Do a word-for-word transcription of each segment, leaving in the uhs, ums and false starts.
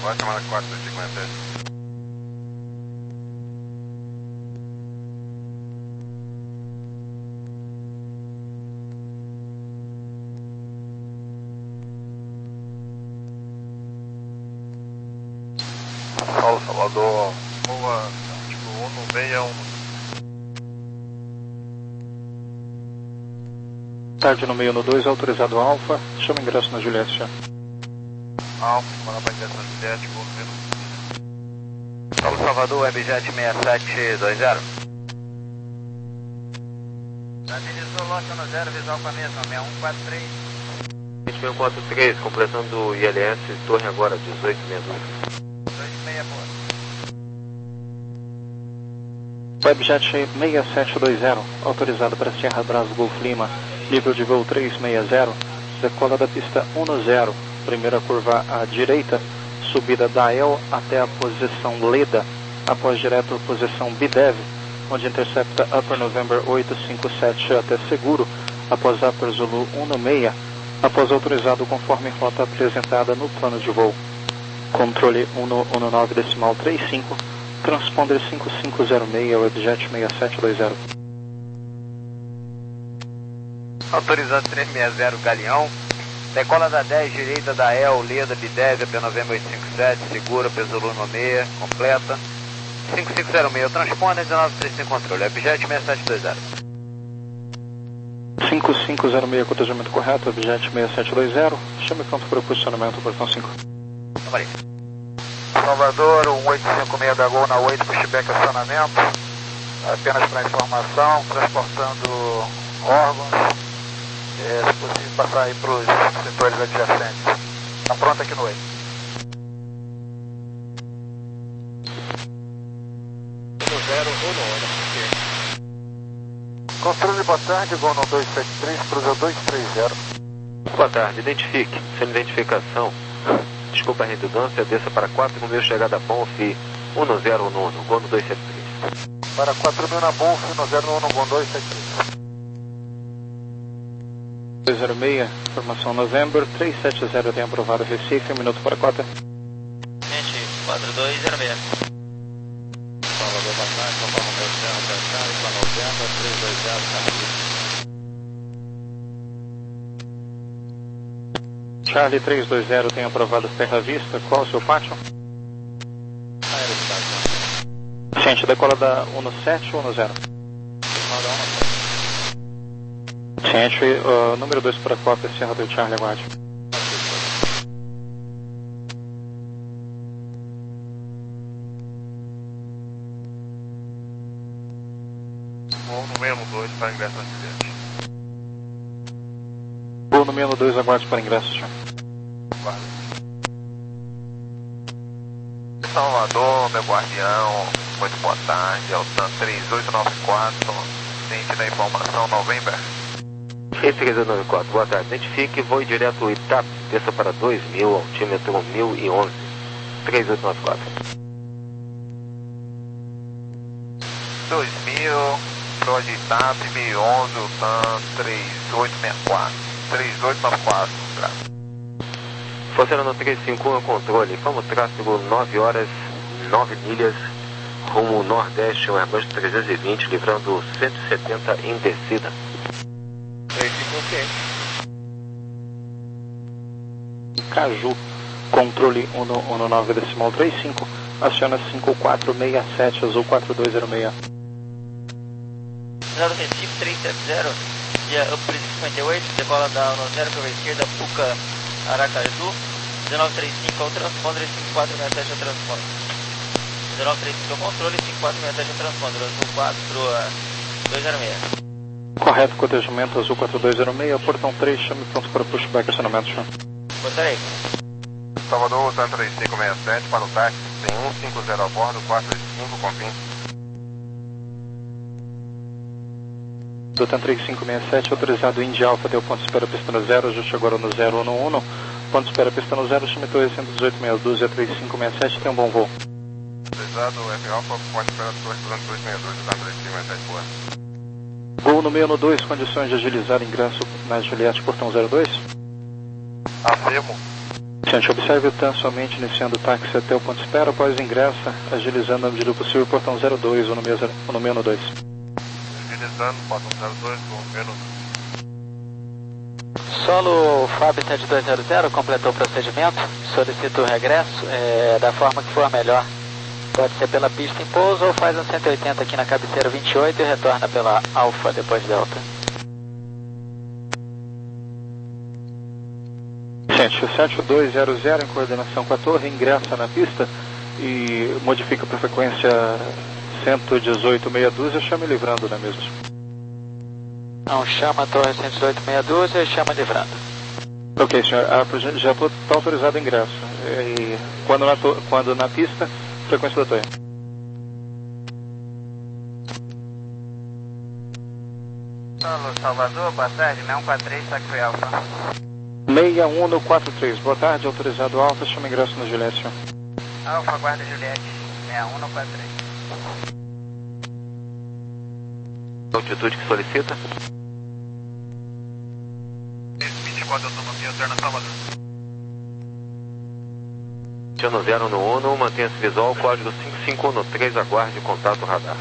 Vai chamar quatro cinquenta. Paulo Salvador, boa, tipo, um no meio, um. Tarde no meio no dois, autorizado Alfa, chama ingresso na Juliette. Alfa, para para ingresso na Juliette, vou ver. Paulo Salvador, Webjet seis sete dois zero. Estabilizou, lote no zero, visual com a mesma, seis um quatro três. vinte e um quatro três, completando o I L S, torre agora, dezoito sessenta e dois. Webjet seis sete dois zero, autorizado para Sierra Brás Golf Lima, nível de voo trezentos e sessenta, decola da pista um no zero, primeira curva à direita, subida da El até a posição Leda, após direto posição Bidev, onde intercepta Upper November oito cinco sete até seguro, após Upper Zulu um no seis, após autorizado conforme rota apresentada no plano de voo. Controle um no nove decimal trinta e cinco, transponder cinco cinco zero seis, Webjet seis sete dois zero. Autorizado trezentos e sessenta, Galeão. Decola da dez, direita da El, Leda, Bidev, até November oito cinco sete, segura, Pesolu no seis, completa. cinco cinco zero seis, transponder dezenove trinta e cinco, controle, Webjet seis sete dois zero. cinco cinco zero seis, cotejamento correto, Webjet seis sete dois zero, chame pronto para o posicionamento, portão cinco. Vamos. Salvador, um oito cinco seis da Gol na oito, pushback acionamento. Apenas para informação, transportando órgãos. É, se possível passar aí para os setores adjacentes. Está pronto aqui no oito. zero ou não, Controle, boa tarde, Gol no dois sete três, cruza dois três zero. Boa tarde, identifique, sem identificação. Desculpa a redundância, desça para quatro mil, chegada Bonf, um no zero no um, Gol no dois sete três. Para quatro mil na Bonf, no zero no um, Gol dois sete três. dois zero seis, formação November, trezentos e setenta, tem aprovado Recife, um minuto para cota. Gente, quatro dois zero seis. Salvador, boa tarde, São Paulo, meu Serra, Caetano, para November, trezentos e dois zero, Charlie trezentos e vinte, tem aprovado Terra Vista, qual o seu pátio? Ciente, decola da um no sete ou no zero? Ciente, uh, número dois para cópia, Serra do Charlie, aguarde. Vou no mesmo dois para ingresso na Juliette. Vou no menos dois, aguarde para ingresso, senhor. Salvador, meu guardião, muito boa tarde, Altan três oito nove quatro, ciente da informação, November. três oito nove quatro, boa tarde, identifique, voo direto Itap, desça para dois mil, altímetro mil e onze, três oito nove quatro. dois mil, Pro de Itap, mil e onze, Altan três oito seis quatro, três oito nove quatro, graças. Funcionando três cinco um, controle, vamos tráfego nove horas, nove milhas, rumo nordeste, um Airbus trezentos e vinte, livrando cento e setenta em descida. três cinco um. Caju, controle um no nove decimal trinta e cinco, aciona cinco quatro seis sete, azul quatro dois zero seis. Zero Recife trezentos e setenta, via Upper cinquenta e oito, decola da um no zero, curva esquerda, Puca, Aracaju, dezenove trinta e cinco ao transponder, cinco quatro seis sete ao transponder. dezenove trinta e cinco ao controle, cinco quatro seis sete ao transponder, azul quatro dois zero seis. Correto, cotejamento azul quatro dois zero seis, portão três, chame pronto para pushback, acionamento, senhor. Gostaria. Salvador, Altan três cinco seis sete, para o táxi, tem um cinco zero a bordo, quatro cinco, confim. Altan três cinco seis sete, autorizado Indy Alpha, deu ponto de espera pista no zero, ajuste agora no zero no um, ponto de espera pista no zero, chame torre cento e dezoito seis doze a três cinco seis sete, tem um bom voo. Autorizado F Alpha, ponto de espera torre dois seis dois, Altan três cinco seis sete, boa. Gol no meio no dois, condições de agilizar ingresso na Juliette, portão zero dois. Afirmo. Gente, observe o T A N somente iniciando o táxi até o ponto de espera, após ingressa, agilizando na medida do possível o portão zero dois, o número N dois. Agilizando, portão zero dois, o N dois. Solo Fab sete dois zero zero completou o procedimento, solicita o regresso é, da forma que for melhor. Pode ser pela pista em pouso ou faz um cento e oitenta aqui na cabeceira vinte e oito e retorna pela Alfa depois Delta. Gente, sete dois zero zero em coordenação com a torre, ingressa na pista e modifica para frequência cento e dezoito meia dúzia, chame livrando, não é mesmo? Não, chama a torre cento e dezoito meia dúzia e chama livrando. Ok, senhor, a, já está autorizado o ingresso. E quando, na to, quando na pista, frequência da torre. Solo Salvador, boa tarde, seis um quatro três, táxi Alfa. seis um quatro três, boa tarde, autorizado Alfa, chama ingresso no Juliette, senhor. Alfa, guarda Juliette, seis um quatro três. Altitude que solicita? vinte e quatro, autonomia alterna Salvador. Chano zero no Uno, mantenha-se visual, código cinco cinco um três, aguarde contato radar.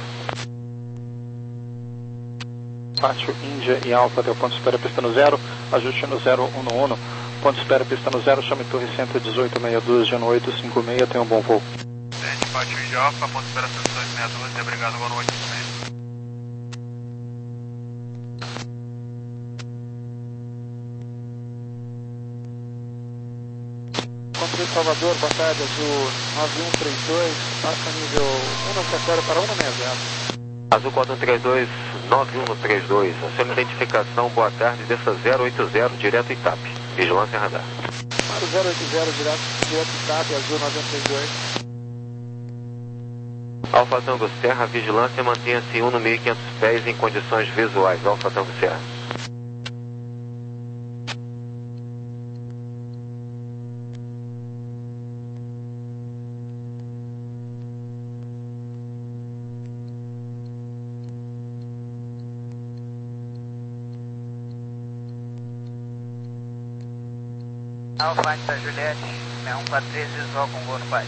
Pátio Índia e Alfa até o ponto de espera pista no zero, ajuste no zero um no Uno, ponto de espera pista no zero, chame torre cento e dezoito meia dúzia no oito cinco seis, tenha um bom voo. Gente, Pátio Índia Alfa, ponto de espera cento e dezoito meia dúzia, obrigado, boa noite. Controle Salvador, boa tarde, Azul nove um três dois, passa nível um nove sete zero para um sessenta zero. Azul quatro um três dois, nove um três dois, a sua identificação, boa tarde, desça zero oito zero, direto Itap, vigilância radar. Para o zero oito zero, direto, direto Itap, Azul nove um três dois. Alfa Tango Serra, vigilância, mantenha-se um no mil e quinhentos pés em condições visuais, Alfa Tango Serra. Alfa, Anta Juliette, seis um quatro três, visual com voo no Pai.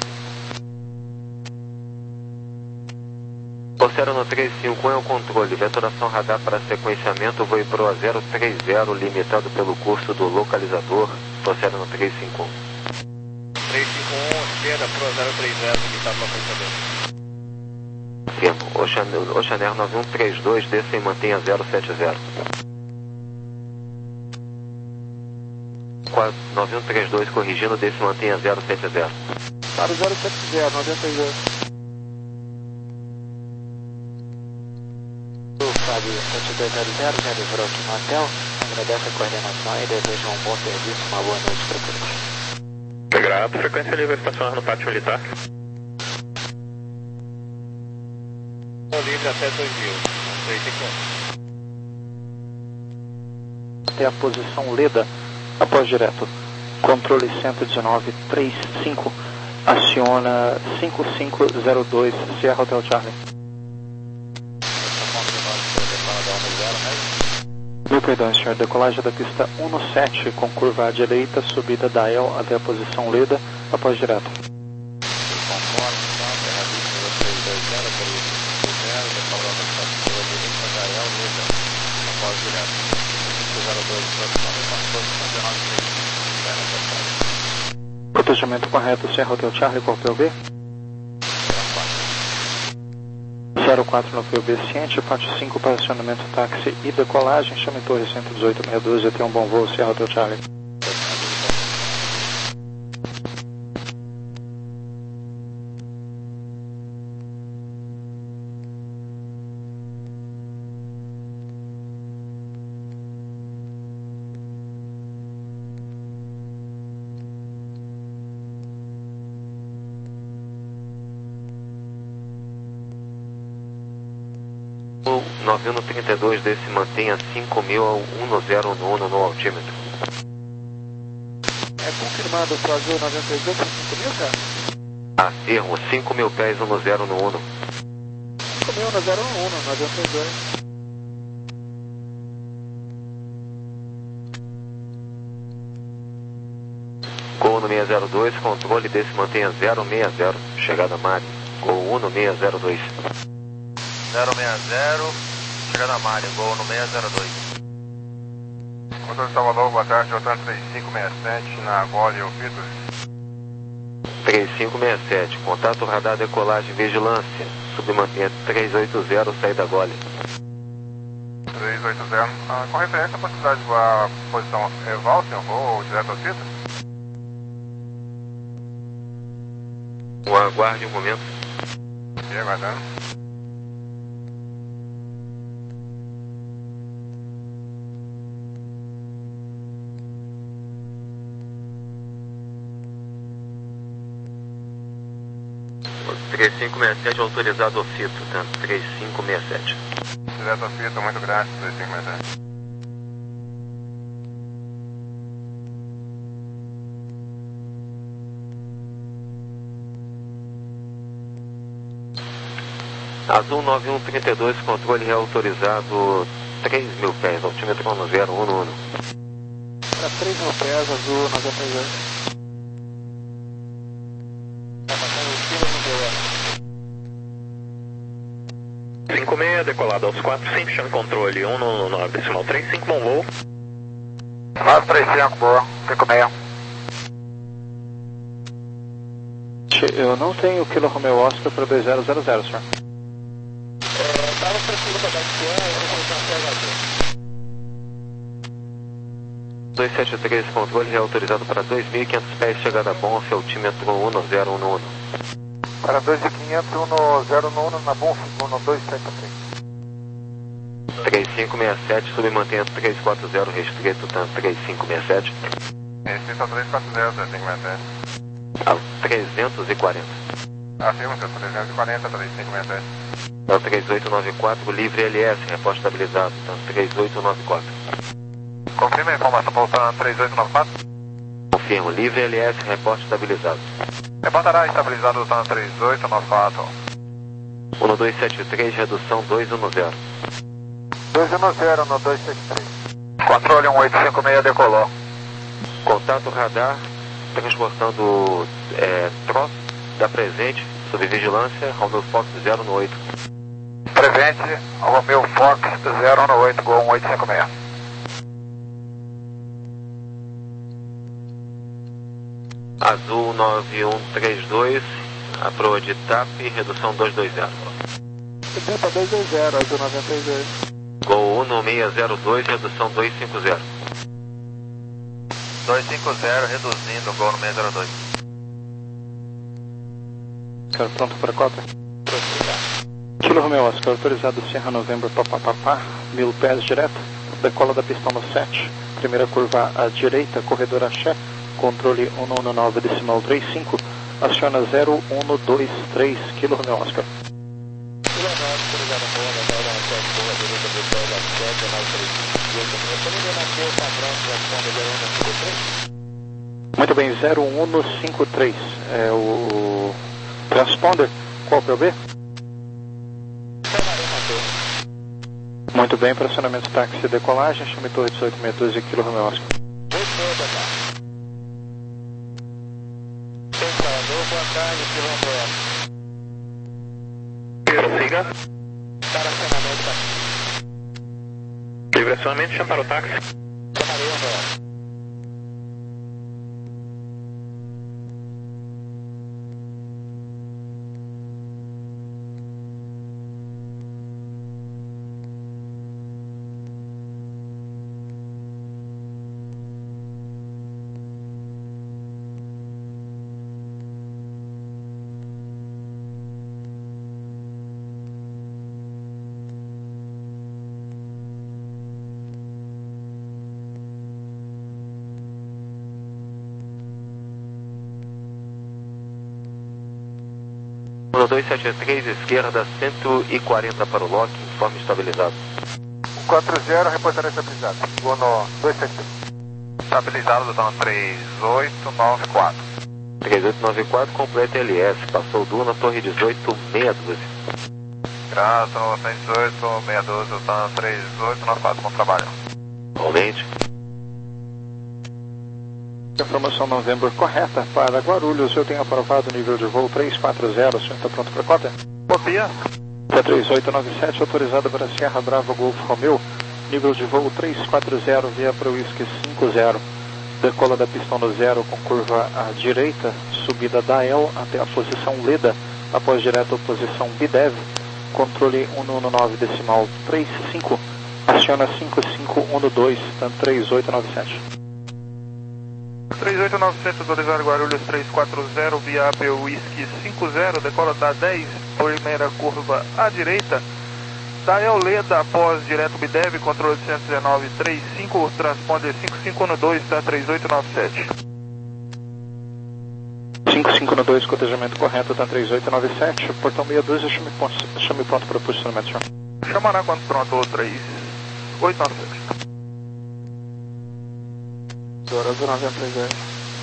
Oceano três cinco um é o controle, vetoração radar para sequenciamento, voo Proa zero três zero, limitado pelo curso do localizador, Oceano três cinco um. três cinco um, esquerda, Proa zero três zero, limitado para fechador. Firmo, Oceaner nove um três dois, desça e mantenha zero sete zero. nove um três dois, corrigindo, desça e mantenha zero sete zero. Para o zero sete zero, noventa e dois. O Fábio sete dois zero zero já livrou aqui no hotel, agradece a coordenação e deseja um bom serviço, uma boa noite para todos. Grato, frequência livre estacionar no pátio militar. Livre até dois mil, três cinco um. Até a posição Leda, após direto, controle cento e dezenove trinta e cinco, aciona cinco cinco zero dois, Sierra Hotel Charlie. Mil perdões, senhor, decolagem da pista sete com curva à direita, subida da E L até a posição Leda, após direto. Protegimento correto, Sierra Hotel Charlie, qual P O B? zero quatro no P O B ciente, pátio cinco para acionamento táxi e decolagem, chame torre cento e dezoito meia dúzia, tenha um bom voo, Sierra Hotel Charlie. nove um trinta e dois, desse mantenha cinco mil a um zero no Uno no altímetro. É confirmado para o Azul noventa e dois, cinco mil, cara? Afirmo, cinco mil pés um zero no Uno. cinco mil no zero um, noventa e dois. Gol no seis zero dois, controle desse mantenha zero seis zero, chegada Mari, Gol um seis zero dois. zero seis zero, chegada Mari, Gol no seis zero dois. Controle Salvador, boa tarde, Jotão três cinco seis sete, na Gole e o Vitor. três cinco seis sete, contato radar decolagem vigilância, submantenha três oito zero, saída Gole. três oito zero, ah, com referência à possibilidade de voar posição Eval, senhor, ou direto ao Cita? Aguarde um momento. E aguardando. três cinco seis sete autorizado ao Fito, tá? três cinco seis sete. Direto ao Fito, muito graças, três cinco seis sete. Azul nove um três dois, controle reautorizado três mil pés, altímetro um zero um um. Para três mil pés, Azul noventa e dois. cinco seis, decolado aos quatro, sempre chame controle um no nove, decimal três cinco, bom voo. nove três cinco, boa, cinco seis. Eu não tenho Kilo Romeo Oscar para dois zero zero zero, senhor. Estava tranquilo para dar Q A, eu vou colocar P H D. dois sete três, controle reautorizado para dois mil e quinhentos pés, chegada Bonf, altímetro um zero um um. Para dois mil e quinhentos, um zero um um, na Bonf, no dois sete três. três cinco seis sete, submantenha três quatro zero, restrito, tá? três cinco seis sete. Restrito a três quatro zero, três cinco seis sete. A trezentos e quarenta. Afirma, seu trezentos e quarenta, três cinco seis sete. Tá, três oito nove quatro, livre L S, repórter estabilizado, tá? três oito nove quatro. Confirma a informação voltando três oito nove quatro. Confirmo, livre L S, repórter estabilizado. Reportará estabilizado do TAN três oito nove quatro. um dois sete três, redução dois um zero. dois um zero no dois sete três. Controle um oito cinco seis decolou. Contato radar, transportando é, troço da presente, sob vigilância, Romeo Fox zero um oito. Presente, Romeo Fox zero um oito, Gol um oito cinco seis. Azul nove um três dois, a proa de T A P, redução dois dois zero. setenta dois dois zero, Azul noventa e dois. Gol um seis zero dois, redução dois cinco zero. dois cinco zero, reduzindo, Gol no seis zero dois. Senhor, pronto para a cota? Kilo Romeo Oscar, autorizado Sierra November, papapá, mil pés direto, decola da pista no sete, primeira curva à direita, corredor axé, controle um um nove, decimal três cinco, aciona zero um dois três, Kilo Romeo Oscar. Kilo Romeo, autorizado a boa, da hora sete, corredor da pista da sete, nove três cinco, eu estou ligando aqui o padrão de responde zero um cinco três. Muito bem, zero um cinco três, é o transponder, qual é o B? Muito bem, pressionamento táxi decolagem, chame torre dezoito seis dois, Kilo Romeo Oscar. Boa tarde, Kilo Romeo. Prossiga. Para acionamento. Livre acionamento, chama para o táxi. Chamarei, Romeo. um dois sete três, esquerda, cento e quarenta para o lock, informe estabilizado. quatro zero, reportará estabilizado. Gol no dois sete três. Estabilizado do TAN três oito nove quatro. três oito nove quatro, completa L S, passou Duna, torre dezoito seis doze. Graças, três oito seis doze, do TAN três oito nove quatro, bom trabalho. Igualmente. Informação November correta para Guarulhos. Eu tenho aprovado o nível de voo três quatro zero. O senhor está pronto para cópia? Copia. P três oito nove sete, autorizado para Sierra Bravo Golf Romeo. Nível de voo três quatro zero, via para o Whisky cinco zero. Decola da pista no zero com curva à direita, subida da El até a posição Leda, após direto posição Bidev, controle cento e dezanove decimal trinta e cinco, aciona cinco cinco um dois, três oito nove sete. três oito nove sete, autorizado Guarulhos três quatro zero, via A P Whisky cinco zero, decola da dez, primeira curva à direita, da El Leda após direto Bidev, controle cento e dezenove trinta e cinco, transponder cinco cinco um dois, tá três oito nove sete. cinco cinco um dois, cotejamento correto, tá três oito nove sete, portão meia dúzia, chame pronto, chame pronto para posicionamento, senhor. Chamará quando pronto, três oito nove sete. Dourado noventa e três.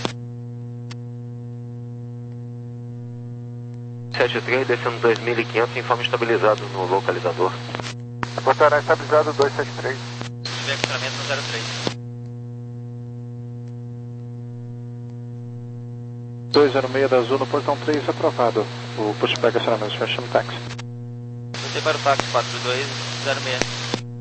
sete três, descendo dois mil e quinhentos, informe estabilizado no localizador. Portará estabilizado dois sete três. Tiver equipamento no zero três. dois zero seis da Azul no portão três, aprovado. O pushback acionamento, senhor, chame táxi. Você para o táxi quatro dois zero seis.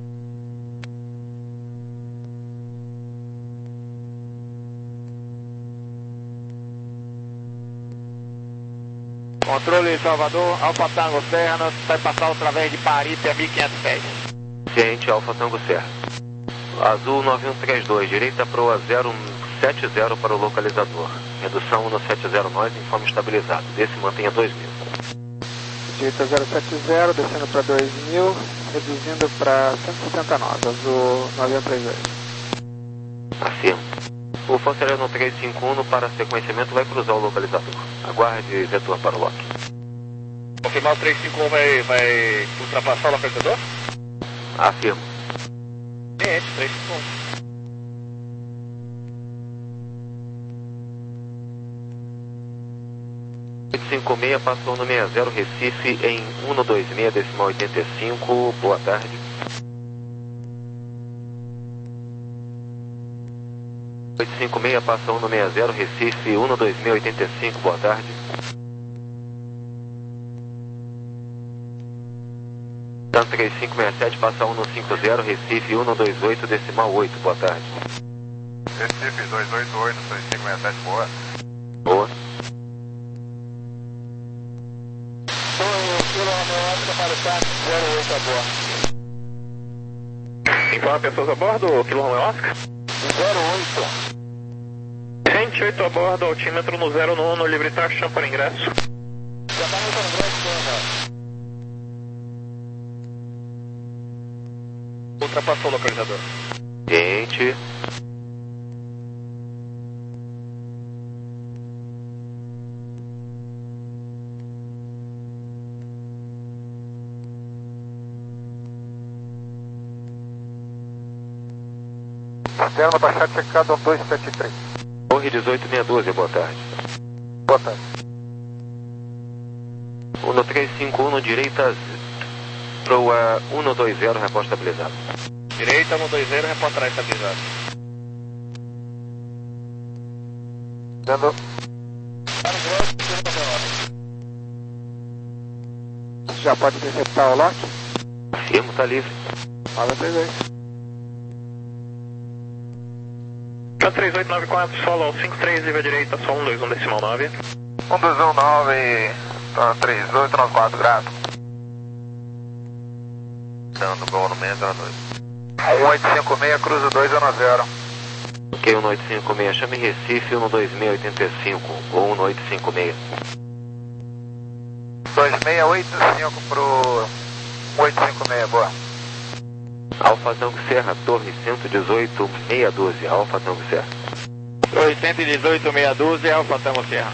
Controle Salvador, Alfa Tango Serra, vai passar através de Paripe a mil e quinhentos pés. Ciente, Alfa Tango Serra. Azul nove um três dois, direita proa zero sete zero para o localizador. Redução no sete zero nove, informe estabilizado. Desse mantenha dois mil. Direita zero sete zero, descendo para dois mil, reduzindo para cento e setenta e nove, Azul nove um três dois. Afirmo. O Força Aérea três cinco um para sequenciamento vai cruzar o localizador. Aguarde retorno para o lock. Confirmar o três cinco um vai, vai ultrapassar o localizador? Afirmo. Ciente, três cinco um. oito cinco seis passou no sessenta Recife em cento e vinte e seis decimal oitenta e cinco. Boa tarde. oito cinco seis passa cento e sessenta Recife cento e vinte e seis oitenta e cinco. Boa tarde. TAM três cinco seis sete passa cento e cinquenta Recife cento e vinte e oito decimal oito. Boa tarde. Recife dois oito oito, três cinco seis sete, boa. Boa. Informa pessoas a bordo, Kilo Romeo Oscar. zero oito. cento e oito a bordo, altímetro no zero nove, livre taxa para ingresso. Já está no ingresso, Ultrapassou o localizador. Gente. Externo baixado checado dois sete três. Torre dezoito meia dúzia, boa tarde. Boa tarde. cento e trezentos e cinquenta e um, direita, proa cento e vinte, repórter estabilizado. Direita cento e vinte, reportará estabilizado. Dando. Já pode interceptar o lock? Afirmo, está livre. nove três dois. três oito nove quatro, solo cinco três, via direita, só um dois um decimal nove. um dois um nove, tá três oito nove quatro, grato. Dando gol no meio, zero dois. um oito cinco seis, cruza dois zero zero. Ok, cento e oito cinco seis, chame Recife cento e vinte e seis oitenta e cinco, ou cento e oito cinco seis. dois seis oito cinco pro oito cinco seis, boa. Alfa Tango Serra, torre cento e dezoito meia dúzia, Alfa Tango Serra. Torre cento e dezoito meia dúzia, Alfa Tango Serra.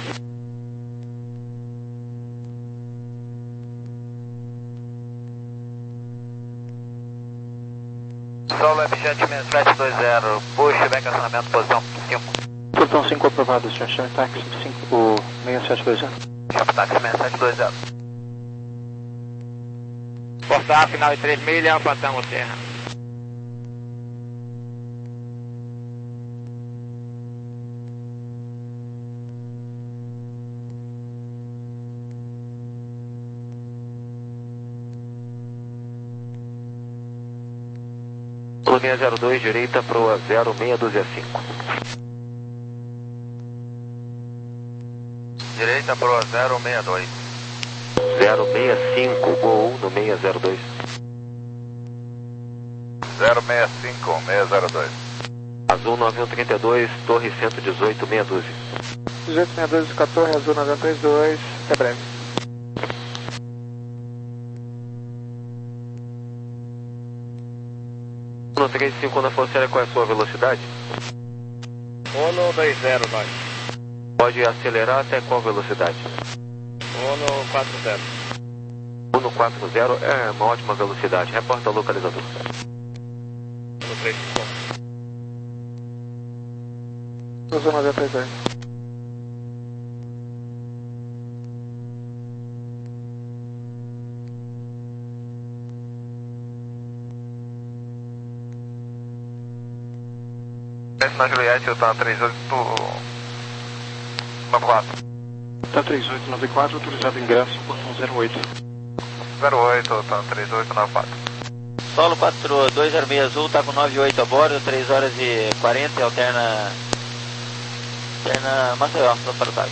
Solo F-Jet sete dois zero, pushback acionamento, posição cinco. Portão cinco aprovado, senhor, chame táxi cinco, o seis sete dois zero. Chama táxi seis sete dois zero. Forçar, final de três milhas, Alfa Tango Serra. Zulu seis zero dois, direita, proa zero seis dois cinco. Direita, proa zero seis dois. zero seis cinco, Gol um no seis zero dois. zero seis cinco, seis zero dois. Azul nove um três dois, Torre cento e dezoito, meia dúzia. dezoito sessenta e dois com a Torre, Azul nove um três dois, até breve. um três cinco na Força Aérea, qual é a sua velocidade? um dois zero nove. Pode acelerar até qual velocidade? um quatro zero. um quatro zero é uma ótima velocidade. Reporta o localizador. um três cinco. Azul nove um três dois. Na Juliette, eu tá três oito nove quatro. Tá três oito nove quatro, autorizado ingresso, portão zero oito. zero oito, tá três oito nove quatro. Solo quatro dois zero seis Azul, tá com nove oito a bordo, três horas e quarenta e alterna... Alterna Maceió, para o TAG.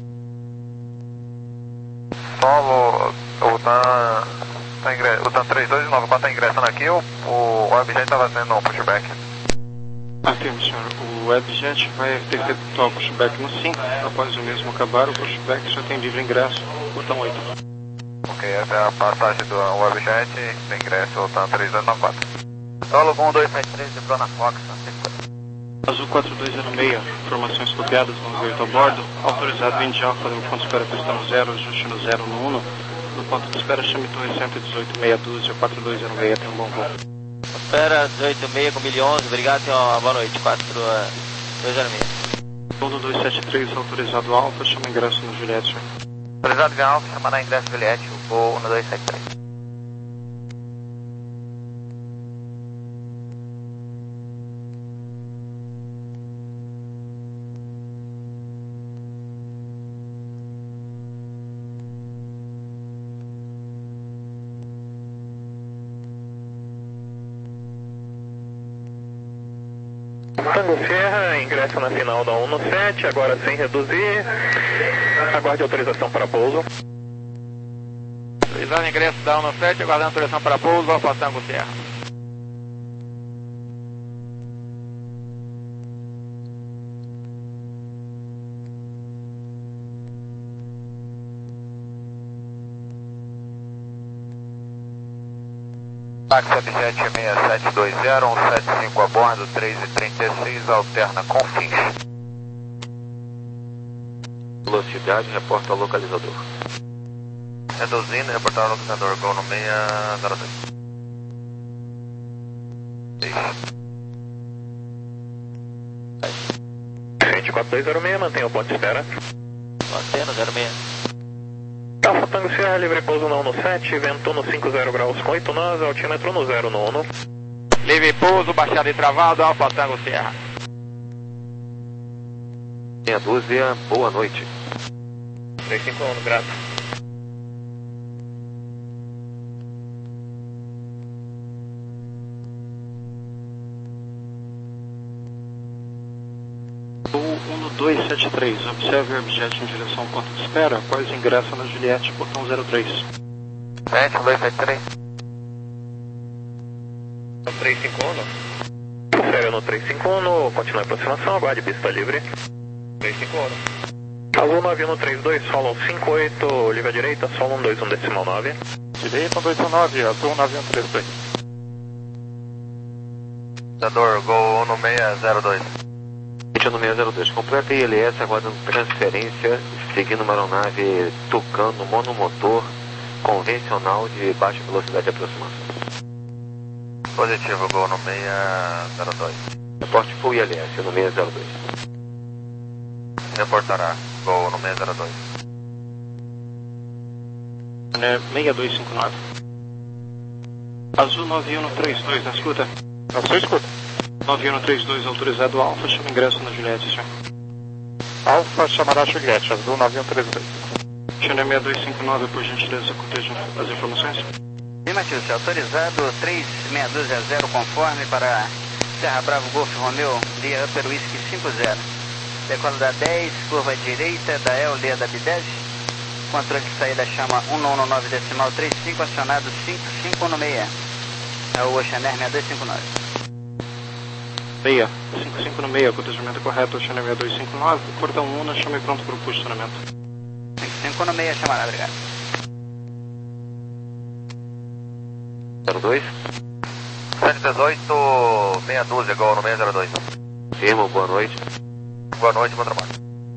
Solo, o TAM, tá ingre... o TAM três dois nove quatro tá ingressando aqui ou o Webjet tá fazendo um pushback? Afirmo, senhor. O Webjet vai ter que efetuar o pushback no cinco. Após o mesmo acabar, o pushback já tem livre ingresso, botão oito. Ok, essa é a passagem do Webjet, tem ingresso, o TAM três dois nove quatro. Solo um dois sete três, entrou na Fox. Azul quatro dois zero seis, informações copiadas, vamos ver a bordo. Autorizado em Alfa, no ponto de espera pista no zero, ajuste no zero no um. No ponto de espera, chame Torre cento e dezoito, meia dúzia, quatro dois zero seis, tem um bom voo. Espera dezoito seis com mil onze, obrigado, tenha uma boa noite, quatro dois zero seis. Todo dois sete três, autorizado Alfa, chama ingresso no Juliette. Autorizado via Alfa, chamará ingresso Juliette, o voo um dois sete três. Tango Sierra, ingresso na final da um no sete, agora sem reduzir. Aguarde autorização para pouso. Autorizado ingresso da um no sete, aguardando autorização para pouso, Alfa Tango Sierra. Táxi Webjet seis sete dois zero, um sete cinco a bordo, três e trinta e seis, alterna com fins. Velocidade, reporta ao localizador. Reduzindo, reportar ao localizador, Gol no seis zero dois. Frente quatro dois zero seis, mantenha o ponto de espera. Mantendo zero seis. Alfa Tango Sierra, livre pouso na um no sete, vento no cinco zero graus com oito nós, altímetro no zero no um. Livre pouso, baixado e travado, Alfa Tango Sierra. Meia dúzia, boa noite. três cinco um, grato. um dois sete três, observe o Webjet em direção ao ponto de espera, após ingressa na Juliette, portão zero três. sete dois sete três. três cinco um. Confere no três cinco um, continue a aproximação, aguarde pista livre. três cinco um. Azul nove um três dois, solo cinco oito, livre à direita, solo um dois um decimal nove. Direita um dois um nove, Azul nove um três dois. Dador, Gol no seis zero dois. No seis zero dois, completa I L S, aguardando transferência, seguindo uma aeronave tocando monomotor convencional de baixa velocidade de aproximação. Positivo, Gol no seis zero dois. Reporte full I L S no seis zero dois. Reportará, Gol no seis zero dois. seis dois cinco nove. Azul nove um três dois, na escuta. Na sua escuta. nove um três dois, autorizado Alfa, chama ingresso na Juliette, senhor. Alfa chamará Juliette, Azul nove um três dois. China seis dois cinco nove, por gentileza, cortejo as informações. Afirmativo, senhor. Autorizado três seis dois zero conforme para Serra Bravo Golf Romeo, Lia Upper Whisky cinco zero. Decola da dez, curva direita, da E L, Lia da B dez. Controle de saída chama um nove nove decimal trinta e cinco, acionado cinco cinco um seis. É o Ocean Air seis dois cinco nove. Meia, cinco cinco no meio, cotejamento correto, Ocean Air seis dois cinco nove, portão um, chame pronto para o posicionamento. cinco cinco no seis, chamará, obrigado. zero dois. sete dezoito, meia dúzia, igual no seis zero dois. Firmo, boa noite. Boa noite, bom trabalho.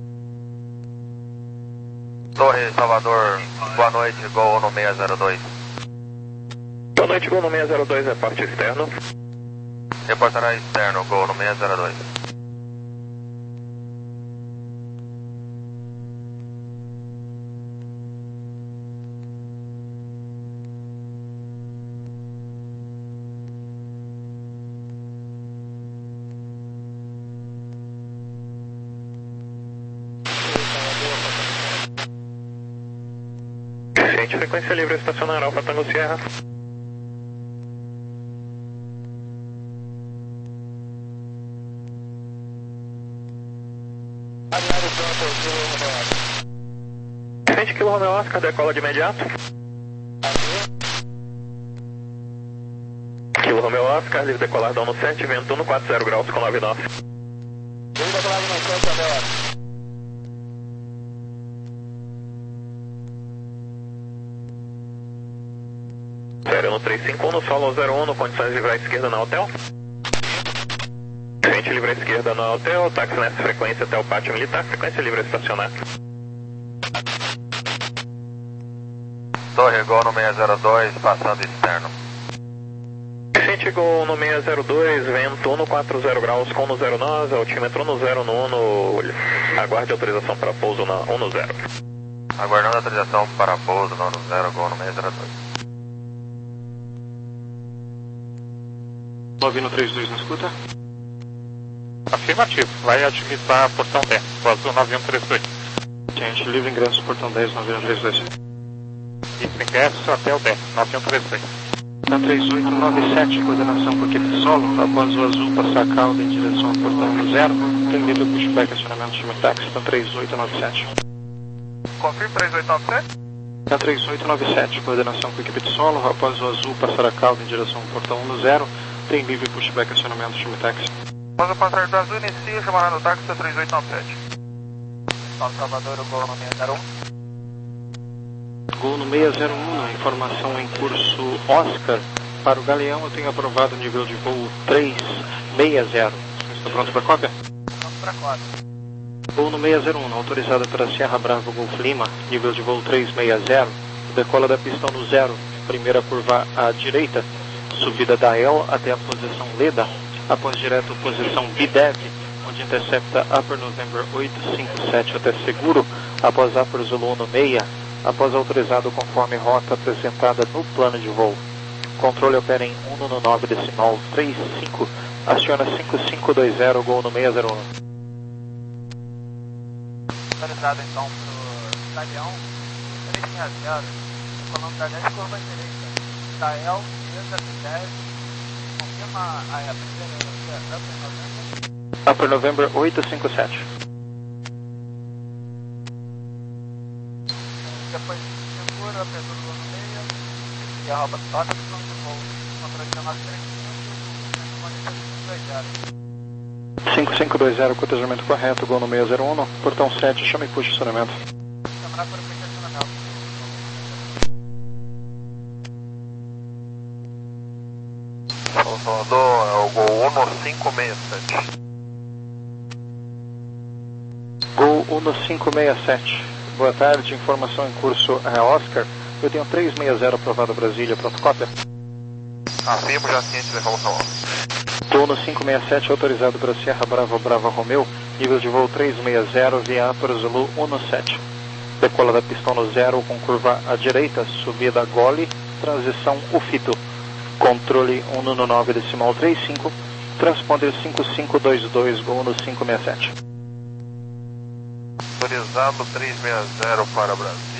Torre Salvador, boa noite, Gol no seis zero dois. Boa noite, Gol no seis zero dois, é parte externo. Reportará externo, Gol no seis zero dois. Frequência livre, estacionar Alfa Tango Sierra. vinte quilômetros Romeo Oscar, decola de imediato. Kilo Romeo Oscar, livre decolar down no sete, vento um quatro zero graus com nove nove. Livre decolar no sete, Romeo Oscar. No três cinco um, no solo zero um, no condições livre à esquerda na hotel. Frente livre à esquerda na hotel, táxi nessa frequência até o pátio militar, frequência livre a estacionar. Torre Gol no seis zero dois, passando externo. Frente Gol no seis zero dois, vento um quatro zero graus com no zero nove, altímetro no zero no um, no... aguarde autorização para pouso na um no zero. Aguardando autorização para pouso no um no zero, Gol no seis zero dois. nove no trinta e dois, não escuta? Afirmativo, vai admitar portão dez, o azul nove um três dois. Gente, livre ingresso, portão dez, nove um três dois. Livre ingresso até o dez, nove um três dois. Na três oito nove sete, coordenação com equipe solo, após o azul passar a cauda em direção ao portão zero, tem livre pushback, acionamento de táxi, na três oito nove sete. Confirme três oito nove sete? Na três oito nove sete, coordenação com equipe de solo, após o azul passar a cauda em direção ao portão zero, tem livre pushback, acionamento de táxi. Após o passar do azul, inicia chamará no táxi da três oito nove sete. São Salvador, o Gol no seis zero um. Gol no seis zero um, informação em curso Oscar. Para o Galeão eu tenho aprovado o nível de voo três seis zero. Está pronto para cópia? Pronto para cópia. Gol no seis zero um, autorizado para Serra Bravo Golf Lima, nível de voo três seis zero. Decola da pista no zero, primeira curva à direita, subida da E L até a posição Leda, após direto posição B D E V, onde intercepta Upper November oito cinco sete até seguro, após Upper Zulu no seis, após autorizado conforme rota apresentada no plano de voo. Controle opera em um no nove decimal trinta e cinco, aciona cinco cinco dois zero, Gol no seis zero um. Autorizado então para o Galeão três seis zero, comando da dez, curva direita, da E L, Leda B dez, confirma a primeira Upper November oito cinco sete. Depois segura, apertura no meio e a roupa toca do plano de voo. Controle de nove três cinco, cinco cinco dois zero, cotejamento correto, Gol no seis zero um, portão sete, chame e puxe estacionamento. Chamará para o estacionamento. São Salvador, é o Gol um cinco seis sete. Gol um cinco seis sete. Boa tarde, informação em curso é Oscar. Eu tenho três seis zero aprovado Brasília, pronto, cópia. Afirmo, já ciente da informação. Gol no cinco seis sete, autorizado para Serra Brava Brava Romeo, nível de voo três seis zero, via Upper Zulu um sete. Decola da pista no zero com curva à direita, subida Gole, transição Ufito. Controle um no nove decimal trinta e cinco, transponder cinco cinco dois dois, Gol no cinco seis sete. Autorizado três seis zero para Brasil.